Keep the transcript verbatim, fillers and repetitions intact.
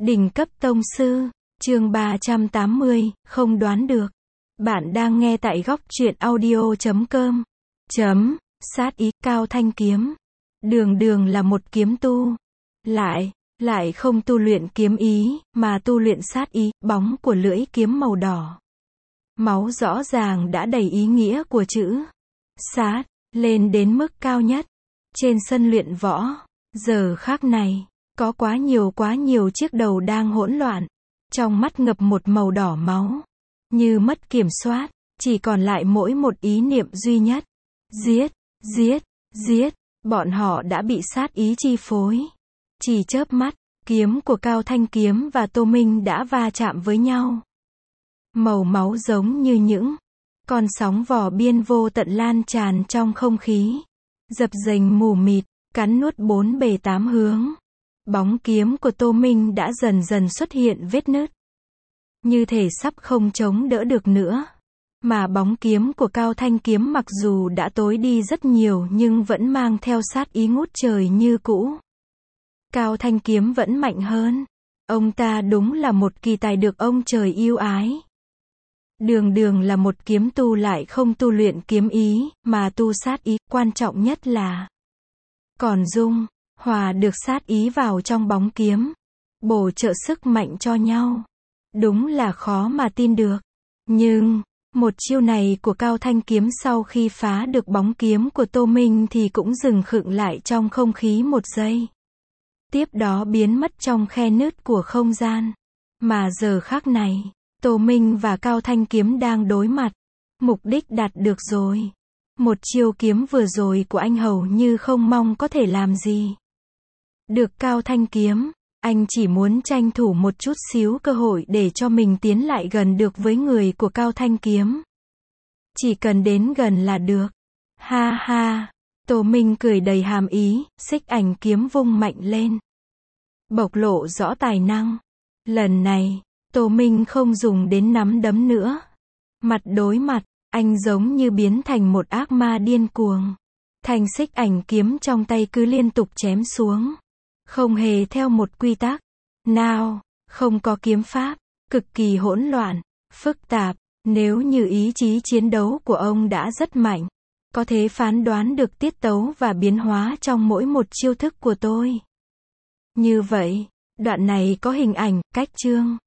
Đỉnh cấp tông sư, chương ba trăm tám mươi, không đoán được. Bạn đang nghe tại góc truyện audio chấm com. Chấm, sát ý, Cao Thanh Kiếm. Đường đường là một kiếm tu. Lại, lại không tu luyện kiếm ý, mà tu luyện sát ý, bóng của lưỡi kiếm màu đỏ. Máu rõ ràng đã đầy ý nghĩa của chữ sát, lên đến mức cao nhất. Trên sân luyện võ, giờ khắc này, có quá nhiều quá nhiều chiếc đầu đang hỗn loạn. Trong mắt ngập một màu đỏ máu. Như mất kiểm soát, chỉ còn lại mỗi một ý niệm duy nhất. Giết, giết, giết, bọn họ đã bị sát ý chi phối. Chỉ chớp mắt, kiếm của Cao Thanh Kiếm và Tô Minh đã va chạm với nhau. Màu máu giống như những con sóng vỏ biên vô tận lan tràn trong không khí. Dập dềnh mù mịt, cắn nuốt bốn bề tám hướng. Bóng kiếm của Tô Minh đã dần dần xuất hiện vết nứt. Như thể sắp không chống đỡ được nữa. Mà bóng kiếm của Cao Thanh Kiếm mặc dù đã tối đi rất nhiều nhưng vẫn mang theo sát ý ngút trời như cũ. Cao Thanh Kiếm vẫn mạnh hơn. Ông ta đúng là một kỳ tài được ông trời yêu ái. Đường đường là một kiếm tu lại không tu luyện kiếm ý, mà tu sát ý, quan trọng nhất là còn dung, hòa được sát ý vào trong bóng kiếm, bổ trợ sức mạnh cho nhau. Đúng là khó mà tin được. Nhưng, một chiêu này của Cao Thanh Kiếm sau khi phá được bóng kiếm của Tô Minh thì cũng dừng khựng lại trong không khí một giây. Tiếp đó biến mất trong khe nứt của không gian. Mà giờ khắc này, Tô Minh và Cao Thanh Kiếm đang đối mặt. Mục đích đạt được rồi. Một chiêu kiếm vừa rồi của anh hầu như không mong có thể làm gì được Cao Thanh Kiếm. Anh chỉ muốn tranh thủ một chút xíu cơ hội để cho mình tiến lại gần được với người của Cao Thanh Kiếm. Chỉ cần đến gần là được. Ha ha. Tô Minh cười đầy hàm ý, xích ảnh kiếm vung mạnh lên. Bộc lộ rõ tài năng. Lần này, Tô Minh không dùng đến nắm đấm nữa. Mặt đối mặt, anh giống như biến thành một ác ma điên cuồng. Thanh xích ảnh kiếm trong tay cứ liên tục chém xuống. Không hề theo một quy tắc nào, không có kiếm pháp, cực kỳ hỗn loạn, phức tạp. Nếu như ý chí chiến đấu của ông đã rất mạnh, có thể phán đoán được tiết tấu và biến hóa trong mỗi một chiêu thức của tôi. Như vậy, đoạn này có hình ảnh, cách chương.